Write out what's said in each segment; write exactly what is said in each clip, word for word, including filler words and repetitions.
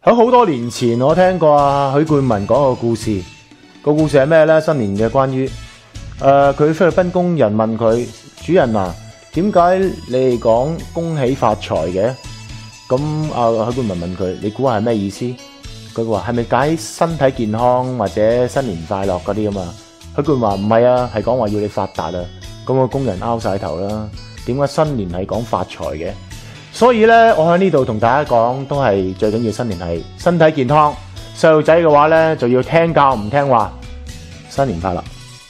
喺好多年前，我聽過啊許冠文講個故事。個故事係咩呢？新年嘅關於，誒、呃、佢菲律賓工人問佢：主人啊，點解你哋講恭喜發財嘅？咁啊許冠文問佢：你估下係咩意思？佢話係咪解身體健康或者新年快樂嗰啲啊嘛？許冠話唔係啊，係講話要你發達啊。咁個工人拗晒頭啦。點解新年係講發財嘅？所以咧，我喺呢度同大家講，都係最緊要新年係身體健康。細路仔嘅話咧，就要聽教唔聽話。新年快樂！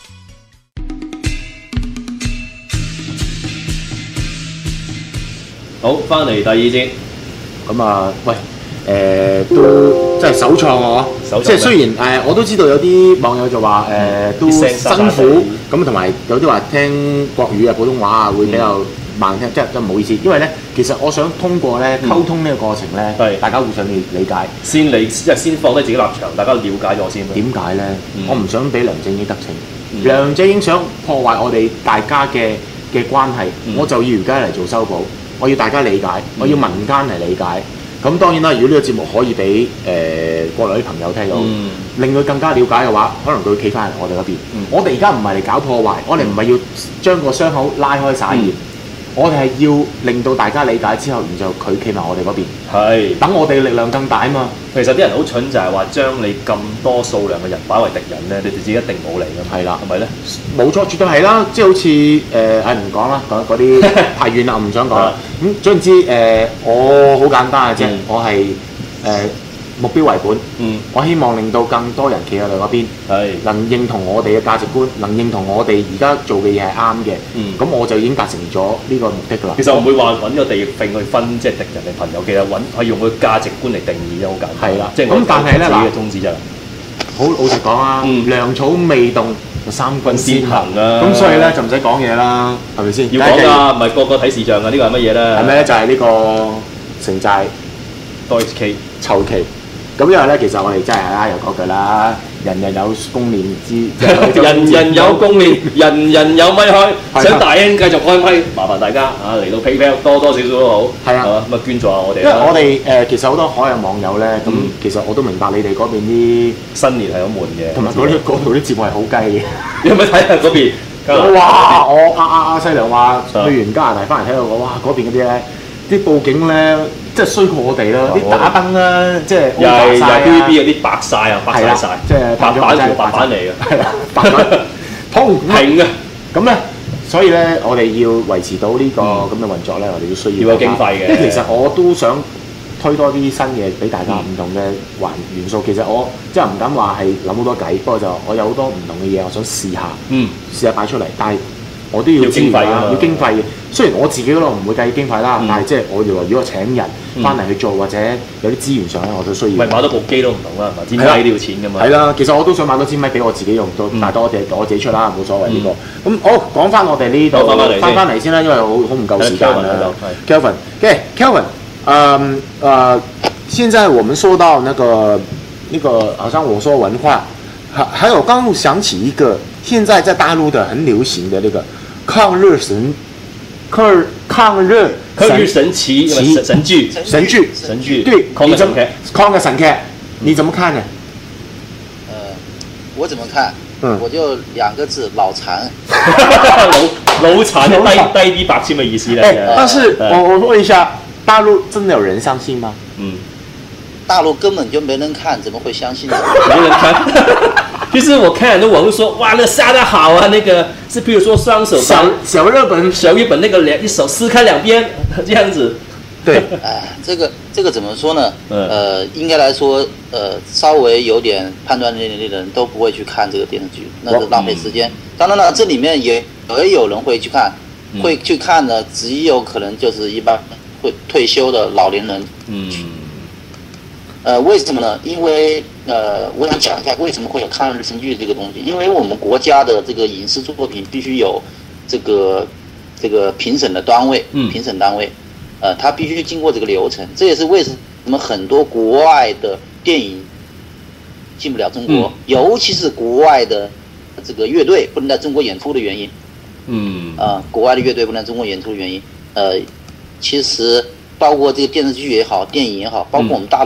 好，翻嚟第二節。 咁啊，喂，誒、呃、都即係首創啊！即係雖然誒、呃，我都知道有啲網友就話誒、呃、都辛苦，咁同埋有啲話聽國語啊、普通話啊會比較慢聽，嗯、即係真唔好意思。因為咧，其實我想通過咧溝通呢個過程咧，嗯、大家互相理理解， 先理即係先放低自己立場，大家了解咗先。點解咧？嗯、我唔想俾梁振英得逞。 嗯、 梁振英想破壞我哋大家嘅嘅關係，嗯、我就要而家嚟做修補。我要大家理解，嗯、我要民間嚟理解。咁當然啦，如果呢個節目可以俾誒、呃、國內啲朋友聽到，嗯、令佢更加了解嘅話，可能佢會企翻嚟我哋嗰邊。嗯、我哋而家唔係嚟搞破壞，我哋唔係要將個傷口拉開撒鹽。嗯我哋係要令到大家理解之後，然之後佢企埋我哋嗰邊，係等我哋力量更大啊嘛。 其實啲人好蠢，就係話將你咁多數量嘅人擺為敵人咧，你哋自己一定冇嚟㗎嘛。係啦，係咪咧？ 冇錯，絕對係啦。即係好似誒，誒唔講啦，講嗰啲太遠啦，我唔想講啦。咁總之誒，我好簡單嘅啫，嗯、我係誒。呃目標為本，嗯，我希望令到更多人企喺我嗰邊，係能認同我哋嘅價值觀，能認同我哋而家做嘅嘢係啱嘅，嗯，咁我就已經達成咗呢個目的㗎啦。 其實我唔會話揾個地域性去分，即係敵人定朋友，其實揾係用佢價值觀嚟定義啫，好簡單。係啦，即係咁，但係咧嗱，嘅宗旨就係好老實講啊，嗯，糧草未動，三軍先行啊，咁所以咧就唔使講嘢啦，係咪先？要講㗎，唔係個個睇視像㗎，呢個係乜嘢咧？係咩咧？就係呢個城寨多 H K 籌旗。咁因為咧，其實我哋真係啦，又講句啦，人人有功練之，人人有功練，人人有咪開。想大英繼續開咪，麻煩大家啊嚟到 PayPal 多多少少都好，係啊，咁啊捐助下我哋。因為我哋誒其實好多海外網友咧，咁其實我都明白你哋嗰邊啲新年係好悶嘅，同埋嗰啲嗰度啲節目係好雞嘅。你有冇睇下嗰邊？哇！我阿阿阿西良話去完加拿大翻嚟睇到我，哇！嗰邊嗰啲咧，啲報警咧。即係衰過我哋啦，啲打燈啦，即係又係又 T V B 嗰啲白晒啊，白晒晒，即係白板同白板嚟嘅，係啊，白板通平嘅。咁咧，所以咧，我哋要維持到呢個咁嘅運作咧，我哋都需要要有經費嘅。即係其實我都想推多啲新嘢俾大家，唔同嘅環元素。其實我即係唔敢話係諗好多計，不過就我有好多唔同嘅嘢，我想試下，嗯，試下擺出嚟，但係。我都要經費啊，要經費嘅。雖然我自己嗰度唔會計經費啦，嗯、但係即係我哋話，如果請人翻嚟去做，嗯、或者有啲資源上咧，我都需要。唔係買多部機都唔同啦，係咪？煎米都要錢㗎嘛。係啦，其實我都想買多支米俾我自己用，都、嗯、但係我哋我自己出啦，冇所謂呢、這個。咁好講翻我哋呢度，翻翻嚟先啦，因為好好唔夠時間啦。Kelvin，OK，Kelvin， 嗯呃，現在我們說到那個那個，好像我說文化，還還有剛想起一個，現在在大陸的很流行的那個。抗日神，抗日抗日抗日神奇神神劇神劇神劇對， 抗日神劇抗日神劇，你怎麼看呢？ 呃，我怎麼看？嗯，我就兩個字，腦殘。 腦腦殘低低啲白痴嘅意思咧。 哎，但是我我問一下，大陸真的有人相信嗎？嗯， 大陸根本就沒人看，怎麼會相信呢？ 沒人看。就是我看很多網絡說，哇，那個殺得好啊，那個是譬如說雙手小小日本小日本那個兩一手撕開兩邊這樣子， 對，哎，這個這個怎麼說呢？呃，應該來說，呃，稍微有點判斷能力的人都不會去看這個電視劇，那是浪費時間。當然了，這裡面也也有人會去看，會去看呢，只有可能就是一般會退休的老年人。嗯。呃，為什麼呢？因為呃，我想講一下為什麼會有抗日神劇這個東西。因為我們國家的這個影視作品必須有這個這個評審的單位，嗯，評審單位，呃，它必須經過這個流程。這也是為什麼很多國外的電影進不了中國，嗯、尤其是國外的這個樂隊不能在中國演出的原因。嗯，啊、呃，國外的樂隊不能在中國演出的原因，呃，其實包括這個電視劇也好，電影也好，包括我們大陸。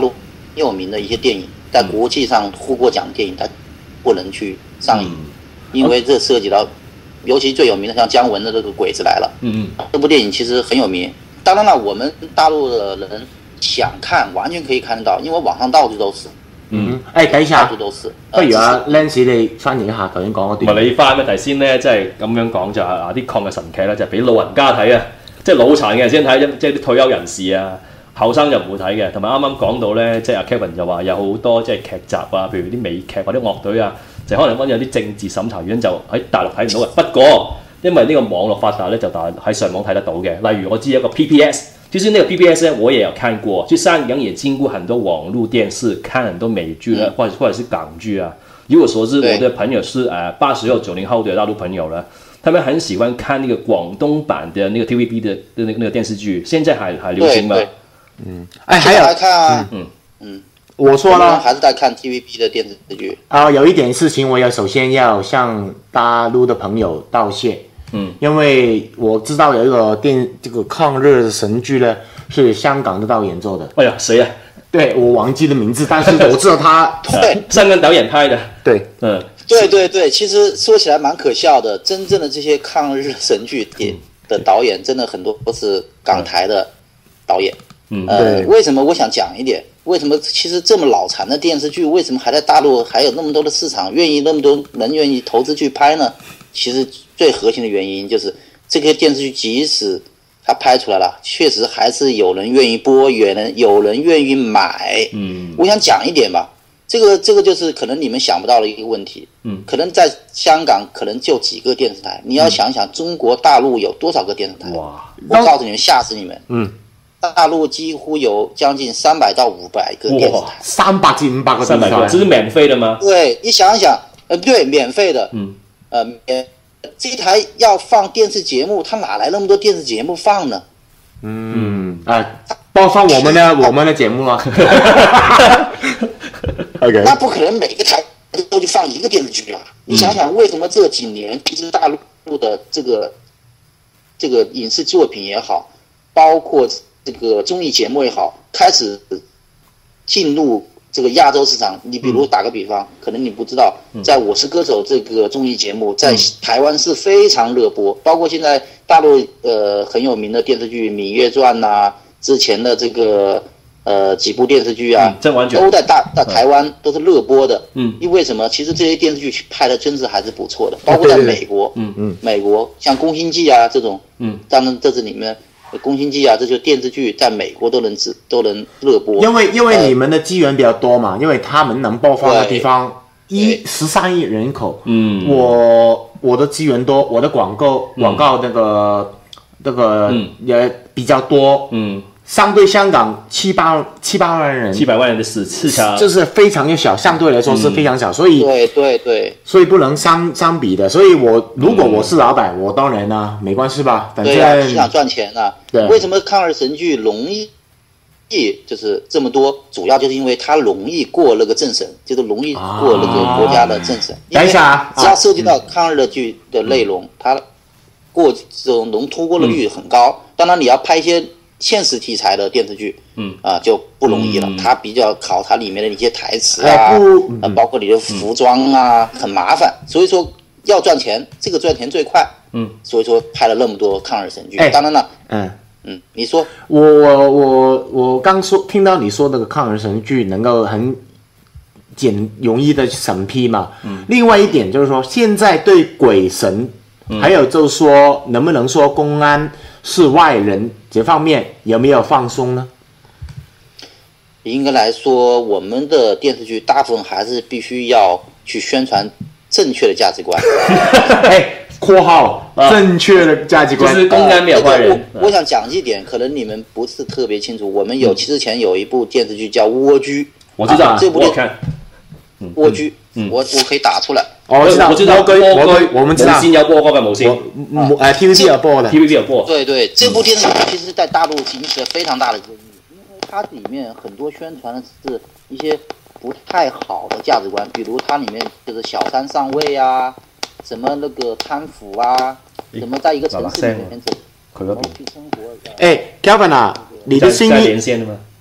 有名的一些电影，在国际上获过奖的电影，它不能去上映，嗯、因为这涉及到，尤其最有名的像姜文的这个《鬼子来了》，嗯嗯，这部电影其实很有名。当然了，我們大陸的人想看，完全可以看得到，因為網上到處都是。 嗯，誒，等一下， 到處都是。 不如阿 Lance 你翻譯一下頭先講嗰段。 唔係你翻咩？頭先咧，即係咁樣講就係啊啲抗日神劇咧，就係俾老人家睇啊，即係腦殘嘅人先睇，即係啲退休人士啊，後生就唔會睇嘅。同埋啱啱講到咧，即係阿 Kevin 就話有好多即係劇集啊，譬如啲美劇或者樂隊啊，就可能因為有啲政治審查原因就喺大陸睇唔到嘅。不過因為呢個網絡發達咧，就大喺上網睇得到嘅。例如我知一個 P P S。其實那個 P P S 呢，我也有看過，就香港也經過很多網絡電視，看很多美劇啦，或者或者是港劇啊。以我所知，我的朋友是誒八十後、九零後的大陸朋友啦，他們很喜歡看那個廣東版的那個 T V B 的那個那個電視劇，現在還還流行嗎？ 嗯，哎，還有看啊，嗯嗯， 我說了， 還是在看 T V B 的電視劇啊、呃。有一點事情，我要首先要向大陸的朋友道謝。嗯，因為我知道有一個電這個抗日神劇呢，是香港的導演做的。 哎呀，誰啊？ 對，我忘記了名字，但是我知道他對香港導演拍的。 對， 嗯， 對對對，其實說起來蠻可笑的。真正的這些抗日神劇的導演，真的很多都是港台的導演。嗯，呃，為什麼我想講一點？為什麼其實這麼腦殘的電視劇，為什麼還在大陸還有那麼多的市場，願意那麼多人願意投資去拍呢？其實最核心的原因就是這個電視劇即使它拍出來了，確實還是有人願意播，有人有人願意買。嗯，我想講一點吧，這個這個就是可能你們想不到的一個問題。嗯，可能在香港可能就幾個電視台，你要想想中國大陸有多少個電視台？哇！我告訴你們，嚇死你們。嗯，大陸幾乎有將近三百到五百個電視台。 三百至五百個電視台， 這是免費的嗎？ 對，你想想，呃，對，免費的。嗯。呃，這一台要放電視節目，他哪來那麼多電視節目放呢？ 嗯，啊，播放我們的我們的節目啊。OK， 那不可能每個台都去放一個電視劇啊！你想想，為什麼這幾年其實大陸的這個這個影視作品也好，包括這個綜藝節目也好，開始進入這個亞洲市場？你比如打個比方，嗯、可能你不知道，在《我是歌手》這個綜藝節目在台灣是非常熱播，包括現在大陸呃很有名的電視劇《羋月傳》吶，之前的這個呃幾部電視劇啊， 嗯、 都在大在台灣都是熱播的。嗯，因為什麼？其實這些電視劇拍的真是還是不錯的，包括在美國，嗯嗯，美國像《宮心計》啊這種，嗯，當然這是裡面。宮心計啊，這些電視劇在美國都能都能熱播， 因為因為你們的資源比較多嘛，因為他們能播放的地方一十三億人口，嗯，我我的資源多，我的廣告廣告那個那個也比較多，嗯，相對香港七八七八萬人， 七百萬人的市市場， 就是非常的小，相對來說是非常小，所以對對對， 所以不能相相比的，所以我如果我是老闆，我當然呢沒關係吧，反正是想賺錢啊。對，為什麼抗日神劇容易就是這麼多？主要就是因為它容易過那個政審，就是容易過那個國家的政審。 等一下啊， 只要涉及到抗日的劇的內容，它過這種能通過的率很高。當然你要拍一些現實題材的電視劇，嗯啊就不容易了。它比較考它裡面的一些台詞啊，啊包括你的服裝啊，很麻煩。所以說要賺錢，這個賺錢最快。嗯，所以說拍了那麼多抗日神劇。當然了，嗯。嗯，你說我我我我剛說聽到你說那個抗日神劇能夠很簡容易的審批嘛，嗯，另外一點就是說現在對鬼神，嗯、還有就是說能不能說公安是外人這方面有沒有放鬆呢？ 應該來說，我們的電視劇大部分還是必須要去宣傳正確的價值觀。 括號正確的價值觀， 就是公安沒有壞人。 我我想講一點，可能你們不是特別清楚。我們有之前有一部電視劇叫《蝸居》， 我知道， 這部我看。 蝸居，我我可以打出來。 我知道，我知道，我我們知道。 無線有播過嘅無線， 誒 T V B 有播的 ，T V B 有播。 對對，這部電視劇其實在大陸引起了非常大的爭議，因為它裡面很多宣傳的是一些不太好的價值觀，比如它裡面就是小三上位啊。什麼那個貪腐啊？怎麼在一個城市裡面怎麼去生活？ 哎 ，Kevin 啊，你的聲音，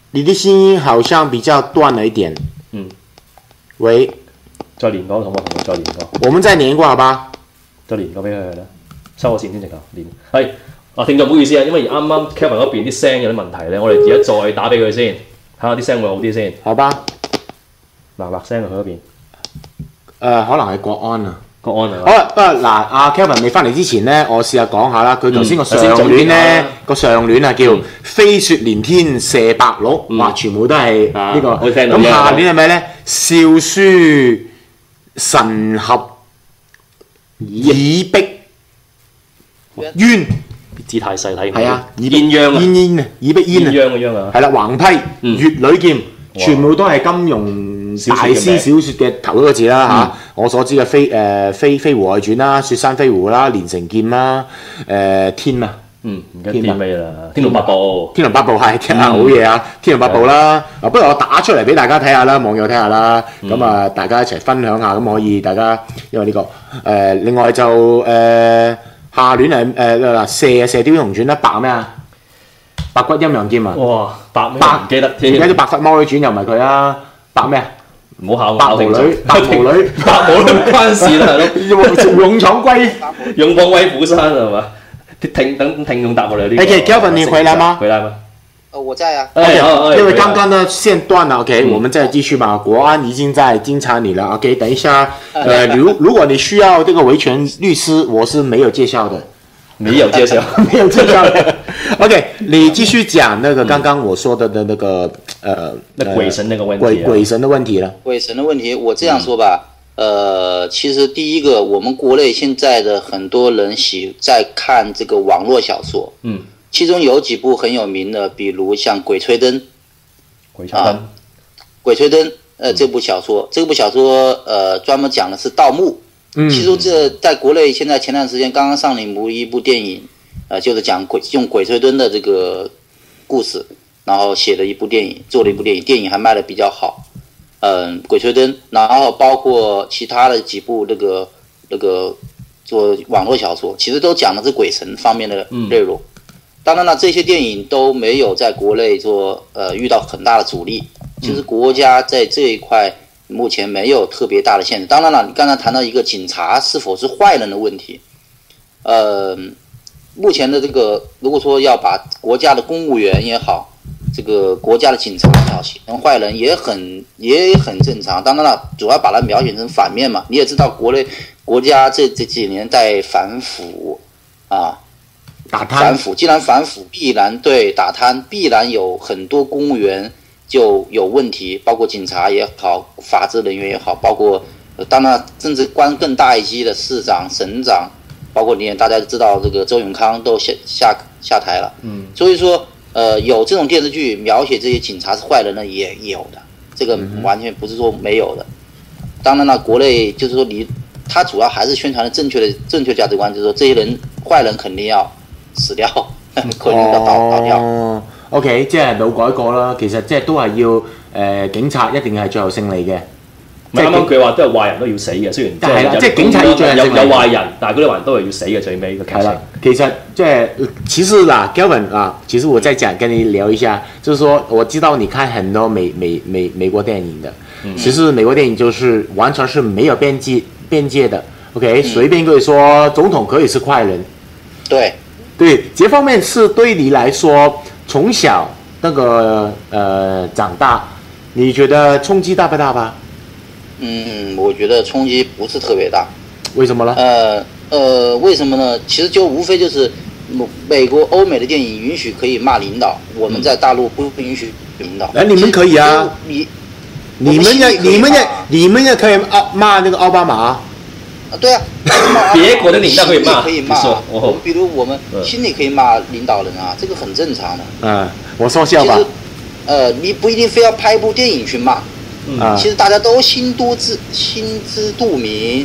你的聲音好像比較斷了一點。 嗯。 喂。 再連過，同我同我再連過。 我們再連過，好吧？ 再連過俾佢啦，收個線先直頭連。係啊，聽眾唔好意思啊，因為啱啱 Kevin 嗰邊啲聲有啲問題咧，我哋而家再打俾佢先，睇下啲聲會好啲先。好吧。嗱嗱聲啊，佢嗰邊。誒、 呃，可能係國安啊。 國安啊。 好啦，不過嗱，阿 Kevin 未翻嚟之前咧，我試下講下啦。佢頭先個上聯咧，個上聯啊叫飛雪連天射白鹿，哇，全部都係呢個。咁下聯係咩咧？少書神合以逼冤。 字太細睇唔到。係啊， 鴛鴦啊。 鴛鴦啊，以逼鴛啊。 鴛鴦嘅鴛啊。 係啦，橫批乙女劍，全部都係金庸大師小説嘅頭嗰個字啦嚇。我所知嘅飛誒飛飛狐外傳啦，雪山飛狐啦，連城劍啦，誒天啊。 嗯，唔記得天咩啦？天龍八部， 天龍八部係啊，好嘢啊！天龍八部啦，啊不如我打出嚟俾大家睇下啦，網友睇下啦，咁啊大家一齊分享下，咁可以大家因為呢個誒，另外就誒下聯係誒嗱射射雕英雄傳啦，白咩啊？白骨陰陽劍啊！ 哇，白咩？白唔記得添。 而家啲白髮魔女傳又唔係佢啊，白咩啊？ 唔好考我。 白毛女，白毛女， 白毛女唔關事啦， 係咯。勇闖龜， 勇闖威虎山係嘛？聽等聽眾答我哋呢個。 OK， Kevin 你回來嗎？ 回來嗎？ 呃，我在啊。 OK，因為剛剛呢線斷了 ，OK，我們再繼續吧。國安已經在偵查你了 ，OK，等一下，呃，如如果你需要這個維權律師，我是沒有介紹的。 沒有介紹， 沒有介紹的。OK， 你繼續講那個剛剛我說的的那個呃， 那鬼神那個問題， 鬼鬼神的問題了。 鬼神的問題，我這樣說吧。呃，其實第一個，我們國內現在的很多人喜在看這個網絡小說， 嗯， 其中有幾部很有名的，比如像《鬼吹燈》， 鬼吹燈，啊， 鬼吹燈，呃，這部小說，這部小說，呃，專門講的是盜墓，嗯，其實這在國內現在前段時間剛剛上映過一部電影，呃，就是講鬼用鬼吹燈的這個故事，然後寫了一部電影，做了一部電影，電影還賣得比較好。嗯，鬼吹燈，然後包括其他的幾部那個那個做網絡小說，其實都講的是鬼神方面的內容。嗯、當然了，這些電影都沒有在國內做呃遇到很大的阻力。其實國家在這一塊目前沒有特別大的限制。當然了，你剛才談到一個警察是否是壞人的問題，呃，目前的這個如果說要把國家的公務員也好，這個國家的警察也好，形成壞人也很也很正常。當然了，主要把它描寫成反面嘛。你也知道，國內國家這這幾年在反腐啊， 打貪。 反腐，既然反腐，必然對打貪，必然有很多公務員就有問題，包括警察也好，法制人員也好，包括當然甚至官更大一級的市長、省長，包括你大家知道這個周永康都下下下台了。嗯，所以說。呃，有這種電視劇描寫這些警察是壞人呢，也也有的，這個完全不是說沒有的。當然了，國內就是說你，他主要還是宣傳的正確的正確價值觀，就是說這些人壞人肯定要死掉，肯定要倒倒掉。 哦 ，OK， 即係冇改過啦，其實即係都係要誒、呃、警察一定係最後勝利嘅。 啱啱佢話都係壞人都要死嘅，雖然係啦，即係警察要最後勝利。 有有壞人，但係嗰啲壞人都係要死嘅最尾嘅劇情。 其實即係其實啦 ，Kevin 啊，其實我再講跟你聊一下，就是說我知道你看很多美美美美國電影的，嗯、其實美國電影就是完全是沒有邊界邊界的。OK，、嗯、隨便可以說總統可以是壞人。 對對，這方面是對你來說，從小那個呃長大，你覺得衝擊大不大吧？ 嗯，我覺得衝擊不是特別大。 為什麼呢？ 呃呃，為什麼呢？其實就無非就是美國、歐美的電影允許可以罵領導，我們在大陸不不允許領導。 哎，你們可以啊，你你們也你們也你們也可以奧罵那個奧巴馬啊。 對啊， 別國的領導可以罵， 可以罵。我們比如我們心裡可以罵領導人啊，這個很正常的。 嗯，我說笑吧。 其實，呃，你不一定非要拍一部電影去罵。嗯，其實大家都心都知心知肚明。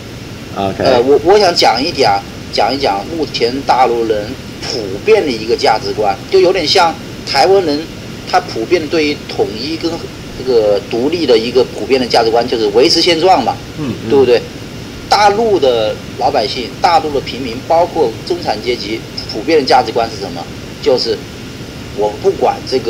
Okay. 呃，我我想講一講，講一講目前大陸人普遍的一個價值觀，就有點像台灣人，他普遍對於統一跟這個獨立的一個普遍的價值觀，就是維持現狀嘛，嗯，嗯對不對？大陸的老百姓，大陸的平民，包括中產階級，普遍的價值觀是什麼？就是我不管這個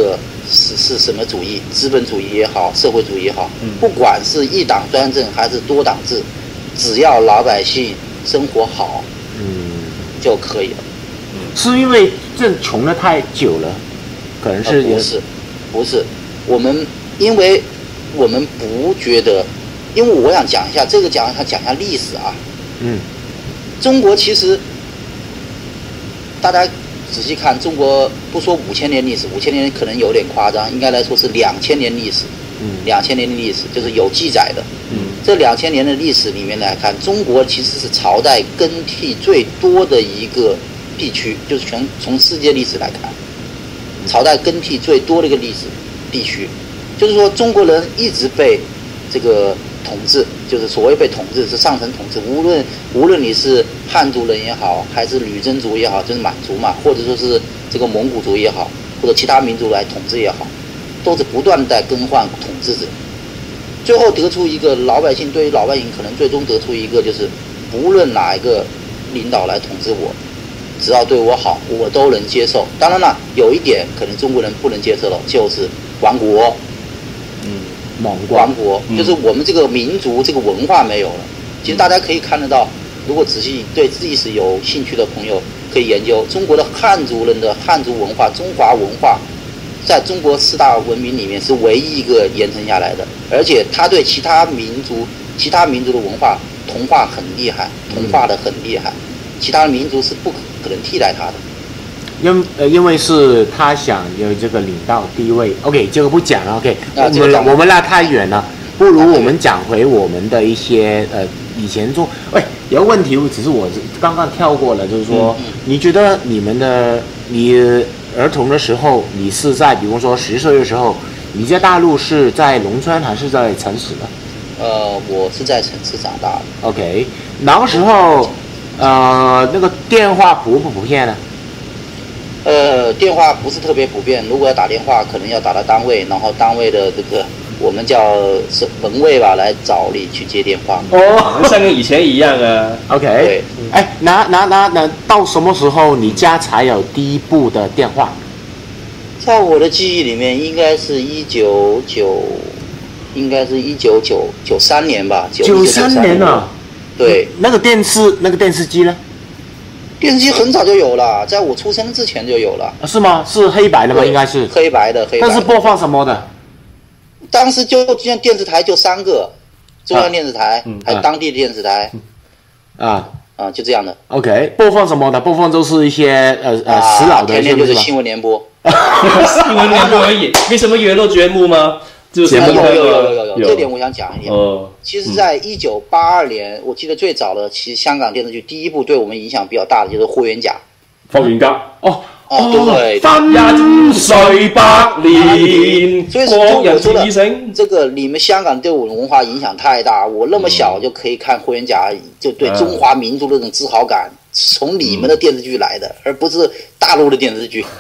是是什么主义，资本主义也好，社会主义也好， 嗯、 不管是一党专政还是多党制，只要老百姓生活好，嗯，就可以了。 嗯，是因为这穷得太久了，可能是、 呃、不是，不是，我们因为我们不觉得，因为我想讲一下这个讲，他讲一下历史啊，嗯，中国其实大家。仔细看，中国不说五千年历史，五千年可能有点夸张，应该来说是两千年历史。嗯，两千年的历史就是有记载的。嗯，这两千年的历史里面来看，中国其实是朝代更替最多的一个地区，就是全从世界历史来看，朝代更替最多的一个历史地区，就是说中国人一直被这个统治，就是所谓被统治是上层统治，无论无论你是汉族人也好，还是女真族也好，就是满族嘛，或者说是这个蒙古族也好，或者其他民族来统治也好，都是不断在更换统治者，最后得出一个老百姓对于老百姓可能最终得出一个就是，无论哪一个领导来统治我，只要对我好，我都能接受。当然了，有一点可能中国人不能接受的就是亡国。亡国就是我们这个民族这个文化没有了。其实大家可以看得到，如果仔细对历史有兴趣的朋友可以研究中国的汉族人的汉族文化、中华文化，在中国四大文明里面是唯一一个延承下来的，而且他对其他民族、其他民族的文化同化很厉害，同化的很厉害，其他的民族是不可能替代他的。 因呃，因为是他想有这个领导地位 ，OK， 这个不讲了 ，OK，、啊、我们我们拉太远了，不如我们讲回我们的一些呃以前做，喂，有个问题，只是我刚刚跳过了，就是说，嗯嗯、你觉得你们的你儿童的时候，你是在比如说十岁的时候，你在大陆是在农村还是在城市呢？ 呃，我是在城市长大的。 OK， 那个时候，呃，那个电话普不普遍呢？ 呃，电话不是特别普遍。如果要打电话，可能要打到单位，然后单位的这个我们叫门卫吧，来找你去接电话。 哦，像跟以前一样啊。 OK。对。哎，那那那那到什么时候你家才有第一部的电话？ 在我的记忆里面，应该是一九九，应该是一九九九三年吧。 九三年啊。 对。 那个电视，那个电视机呢？ 电视机很早就有了，在我出生之前就有了。 是吗？是黑白的吗？应该是黑白的，黑白的。 但是播放什么的？ 当时就就电视台就三个，中央电视台，啊嗯、还有当地的电视台。 啊啊，就这样的。 OK， 播放什么的？播放都是一些呃呃啊、 死老的， 天天就是新闻联播。 新闻联播而已，没什么娱乐节目吗？就是有有有有有有，这点我想讲一点。 哦， 其实，在一九八二年，我记得最早的，其实香港电视剧第一部对我们影响比较大的就是《霍元甲》。 霍元甲哦哦，对， 分岁百年， 所以说我说的这个，你们香港对我们文化影响太大。我那么小就可以看《霍元甲》，就对中华民族的那种自豪感，从你们的电视剧来的，而不是大陆的电视剧。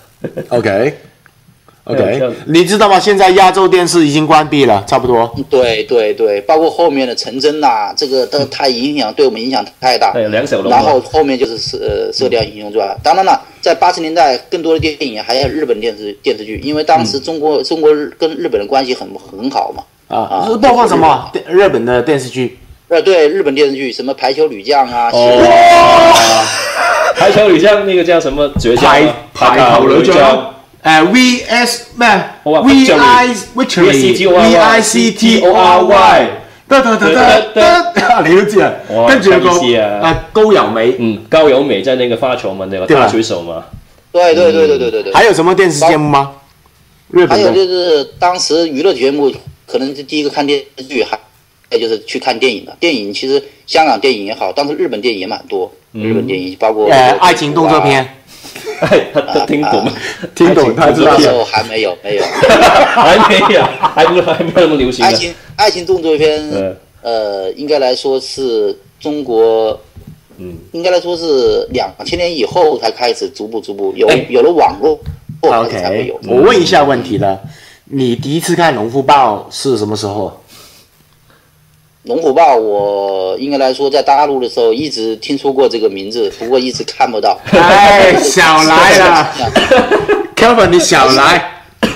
OK。OK， 你知道吗？现在亚洲电视已经关闭了，差不多。 对对对，包括后面的陈真呐，这个都太影响，对我们影响太大。 对，梁小龙。 然后后面就是《呃射雕英雄传》。当然了，在八十年代，更多的电影还有日本电视电视剧，因为当时中国、嗯、中国跟日本的关系很很好嘛。 啊，是播放什么？日本的电视剧？ 呃，对，日本电视剧，什么排球女将啊。 哦。排球女将那个叫什么绝招？排排球女將。誒 V S 咩 ？V I Victory，V I C T O R Y， 得得得得得，你都知啊。跟住有個誒高友美， 嗯，高友美在那個發球嘛，那個大水手嘛。 對對對對對對對。 還有什麼電視節目嗎？日本還有就是當時娛樂節目，可能是第一個看電視劇，還有就是去看電影的。電影其實香港電影也好，當時日本電影也蠻多，日本電影包括誒愛情動作片。 他他听懂吗？ 听懂，他知道。 那时候还没有，没有， 还没有，还不还没有那么流行。 爱情爱情动作片，呃，应该来说是中国，嗯，应该来说是两千年以后才开始逐步逐步有有了网络 ，OK， 我问一下问题了，你第一次看《龙虎豹》是什么时候？ 龙虎豹，我应该来说，在大陆的时候一直听说过这个名字，不过一直看不到。 哎，小来了 ，Kevin， 你小来。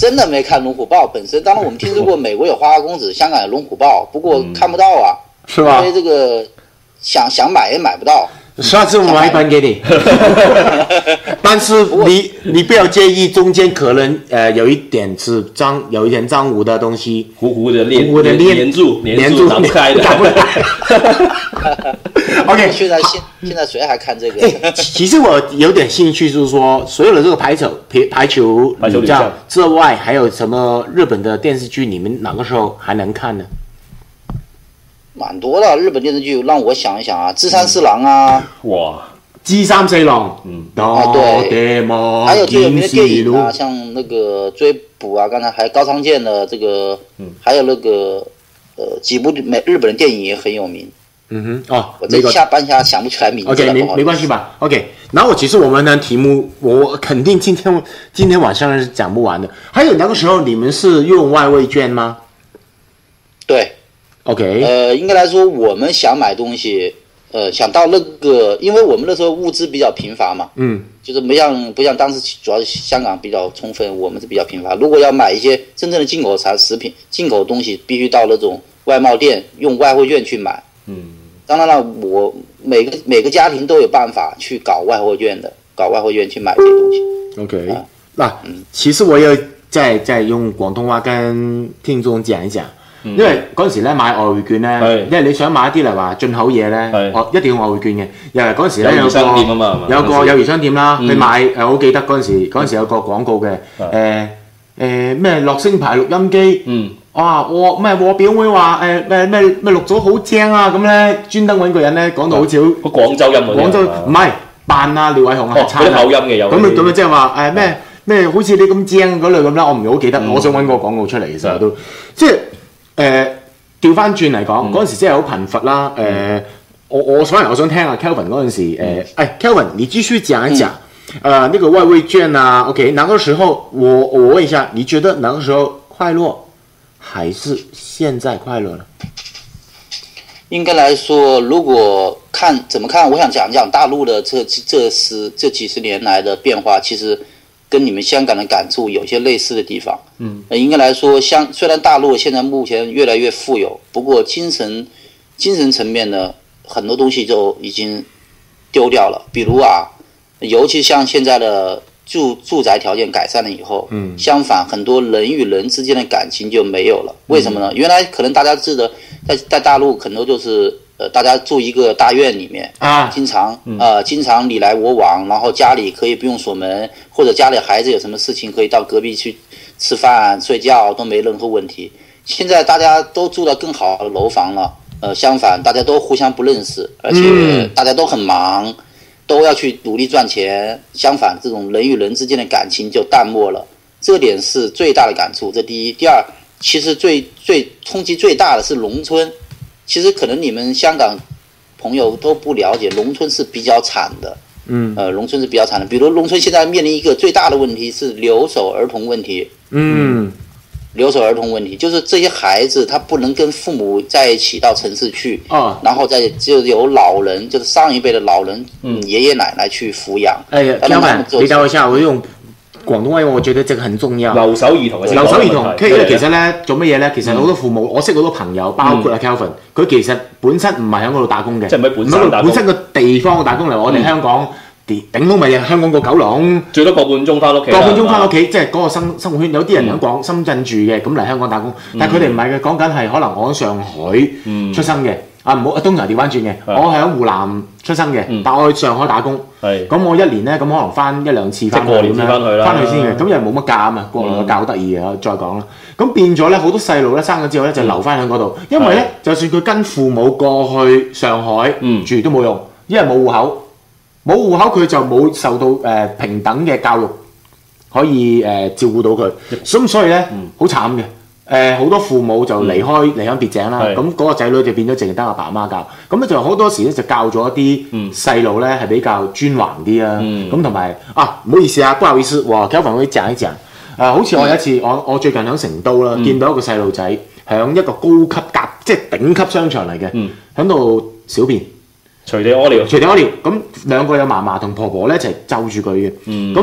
真的没看《龙虎豹》本身。当然我们听说过美国有花花公子，香港有《龙虎豹》，不过看不到啊， 是吧？ 因为这个想想买也买不到。 下次我买一本给你，但是你你不要介意中间可能呃有一点是脏，有一点脏污的东西， 糊糊的连糊糊的连连住连住打不开的。 打不开。OK， 现在现现在谁还看这个？ 欸、其实我有点兴趣，就是说所有的这个排球排排球女将之外，还有什么日本的电视剧，你们哪个时候还能看呢？ 蛮多的日本电视剧，让我想一想啊，《枝山四郎》啊， 哇， 枝三四郎， 嗯， 啊对，还有最有名的电影啊，像那个追捕啊，刚才还高仓健的这个，嗯，还有那个呃几部美日本的电影也很有名。 嗯哼，哦， 我这一下半下想不起来名字了。 OK， 没没关系吧 ？OK， 然后其实我们的题目，我肯定今天今天晚上是讲不完的。还有那个时候你们是用外汇券吗？ 对。 OK， 呃，应该来说，我们想买东西，呃，想到那个，因为我们那时候物资比较贫乏嘛， 嗯， 就是没像不像当时主要是香港比较充分，我们是比较贫乏。如果要买一些真正的进口产食品、进口东西，必须到那种外贸店用外汇券去买。 嗯， 当然了，我每个每个家庭都有办法去搞外汇券的，搞外汇券去买这些东西。 OK， 那、啊嗯、其實我要再再用廣東話跟聽眾講一講。因為嗰陣時咧買外匯券咧，因為你想買一啲嚟話進口嘢咧，我一定要外匯券嘅。因為嗰陣時咧有個有個友誼商店啦，去買誒，我記得嗰陣時嗰陣時有個廣告嘅誒誒咩樂聲牌錄音機，嗯，哇我咩我表妹話誒咩咩咩錄咗好正啊咁咧，專登揾個人咧講到好似好廣州音嗰啲， 廣州唔係扮啊廖偉雄啊， 嗰啲口音嘅有。 咁啊咁啊即係話誒咩咩好似你咁正嗰類咁啦，我唔係好記得，我想揾個廣告出嚟，其實都即係。誒調翻轉嚟講，嗰陣時真係好貧乏啦。誒、呃，我我反而我想聽下 Kelvin 嗰陣時，誒、呃，哎 Kelvin，你繼續講一講，嗯、呃，那個外匯券啊 ，OK， 那個時候我我問一下，你覺得那個時候快樂，還是現在快樂呢？ 應該來說，如果看怎麼看，我想講講大陸的這這十這幾十年來的變化，其實。跟你們香港的感觸有些類似的地方，嗯，應該來說，香雖然大陸現在目前越來越富有，不過精神精神層面呢，很多東西就已經丟掉了。比如啊，尤其像現在的住住宅條件改善了以後，嗯，相反，很多人與人之間的感情就沒有了。為什麼呢？原來可能大家記得，在在大陸可能就是呃，大家住一個大院裡面啊，經常呃，經常你來我往，然後家裡可以不用鎖門，或者家裡孩子有什麼事情可以到隔壁去吃飯睡覺都沒任何問題。現在大家都住到更好的樓房了，呃，相反大家都互相不認識，而且大家都很忙，都要去努力賺錢。相反，這種人與人之間的感情就淡漠了，這點是最大的感觸。這第一，第二，其實最最衝擊最大的是農村。其實可能你們香港朋友都不了解，農村是比較慘的。嗯，呃，農村是比較慘的。比如農村現在面臨一個最大的問題是留守兒童問題。嗯，留守兒童問題就是這些孩子他不能跟父母在一起到城市去，哦，然後再就由老人，就是上一輩的老人，嗯，爺爺奶奶去撫養。哎呀， 老闆，你等我一下，我用廣東話，我覺得這個很重要。 留守兒童嘅留守兒童，其實其實咧做乜嘢咧？其實好多父母，我識好多朋友，包括阿 Kelvin，佢其實本身唔係喺嗰度打工嘅， 即係唔係本身打工， 本身個地方嘅打工嚟。我哋香港頂頂多咪香港個九龍， 最多個半鐘翻屋企。 個半鐘翻屋企，即係嗰個生生活圈。有啲人喺廣深圳住嘅，咁嚟香港打工，但係佢哋唔係嘅，講緊係可能我喺上海出生嘅。啊唔好，東頭調翻轉嘅，我係喺湖南出生嘅，但我去上海打工。咁我一年咧，咁可能翻一兩次翻去咁樣，翻去先嘅。咁又冇乜假啊嘛，國內嘅假好得意嘅，再講啦。咁變咗咧，好多細路咧生咗之後咧就留翻喺嗰度，因為咧就算佢跟父母過去上海住都冇用，因為冇戶口，冇戶口佢就冇受到誒平等嘅教育可以誒照顧到佢，咁所以咧好慘嘅。誒好多父母就離開離鄉別井啦，咁嗰個仔女就變咗淨係得阿爸阿媽教，咁咧就好多時咧就教咗一啲細路咧係比較專橫啲啊，咁同埋啊唔好意思啊，不好意思，哇 Kelvin 可以講一講，誒好似我有一次我我最近喺成都啦，見到一個細路仔喺一個高級甲即係頂級商場嚟嘅，喺度小便， 隨地屙尿， 隨地屙尿，咁兩個有嫲嫲同婆婆咧一齊就住佢嘅，咁。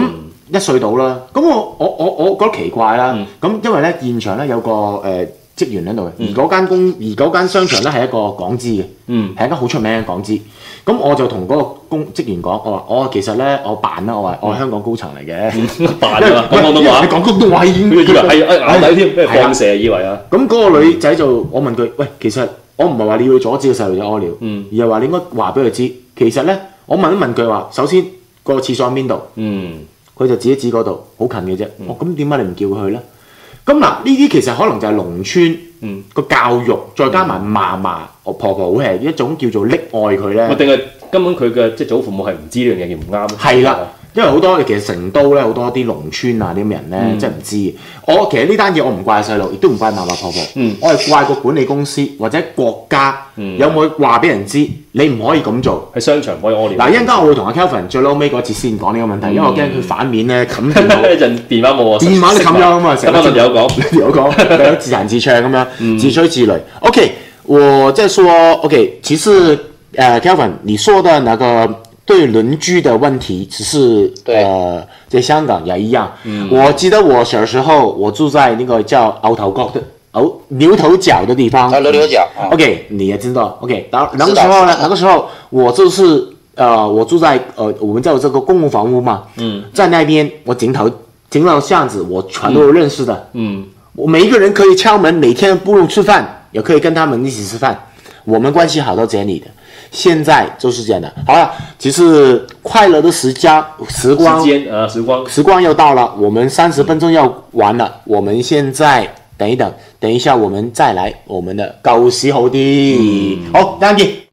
一歲到啦。咁我我我我覺得奇怪啦。咁、嗯、因為咧現場咧有個誒、呃、職員喺度嘅，而嗰間公而嗰間商場咧係一個港資嘅，嗯，係一間好出名嘅港資。咁我就同嗰個公職員講，我話我其實咧我扮啦，我話我係香港高層嚟嘅，扮啊，講廣東話，講廣東話已經，佢以為係咬底添，咩放蛇以為啊。咁嗰個女仔就我問佢，喂，其實我唔係話你要阻止個細路仔屙尿，嗯，而係話你應該話俾佢知，其實咧我問一問佢話，首先個廁所喺邊度？嗯，佢就指一指嗰度，好近嘅啫。哦，咁點解你唔叫佢去咧？咁嗱，呢啲其實可能就係農村嗯個教育，再加埋嫲嫲、我婆婆會係一種叫做溺愛佢咧。定係根本佢嘅即係祖父母係唔知呢樣嘢叫唔啱。係啦，因為好多其實成都咧好多啲農村啊啲咁人咧，嗯、真係唔知。我其實呢單嘢我唔怪細路，亦都唔怪嫲嫲婆婆，嗯、我係怪個管理公司或者國家、嗯、有冇話俾人知，你唔可以咁做。喺商場唔可以屙尿。嗱，一陣間我會同阿 Kelvin 最撈尾嗰節先講呢個問題，嗯、因為我驚佢反面咧冚電腦。一陣電話冇我。電話都冚咗啊嘛，成日有講有講，有自彈自唱咁樣，嗯、自吹自擂。OK， 我再說 OK， 其實誒 Kelvin 你說的那個。對鄰居的問題，只是呃，在香港也一樣。嗯、我記得我小時候，我住在那個叫牛頭角的牛牛頭角的地方。牛頭角。OK， 你也知道。OK， 然後那個時候呢，那個時候我就是呃，我住在呃，我們叫這個公共房屋嘛。嗯。在那邊，我井頭井頭巷子，我全都認識的。嗯。我每一個人可以敲門，每天不用吃飯，也可以跟他們一起吃飯。我們關係好到這裡的。現在就是這樣的。好了，其實快樂的時間時光，時間呃時光時光又到了，我們三十分鐘要完了。我們現在等一等，等一下我們再來我們的舊時好啲。嗯、好，等陣見。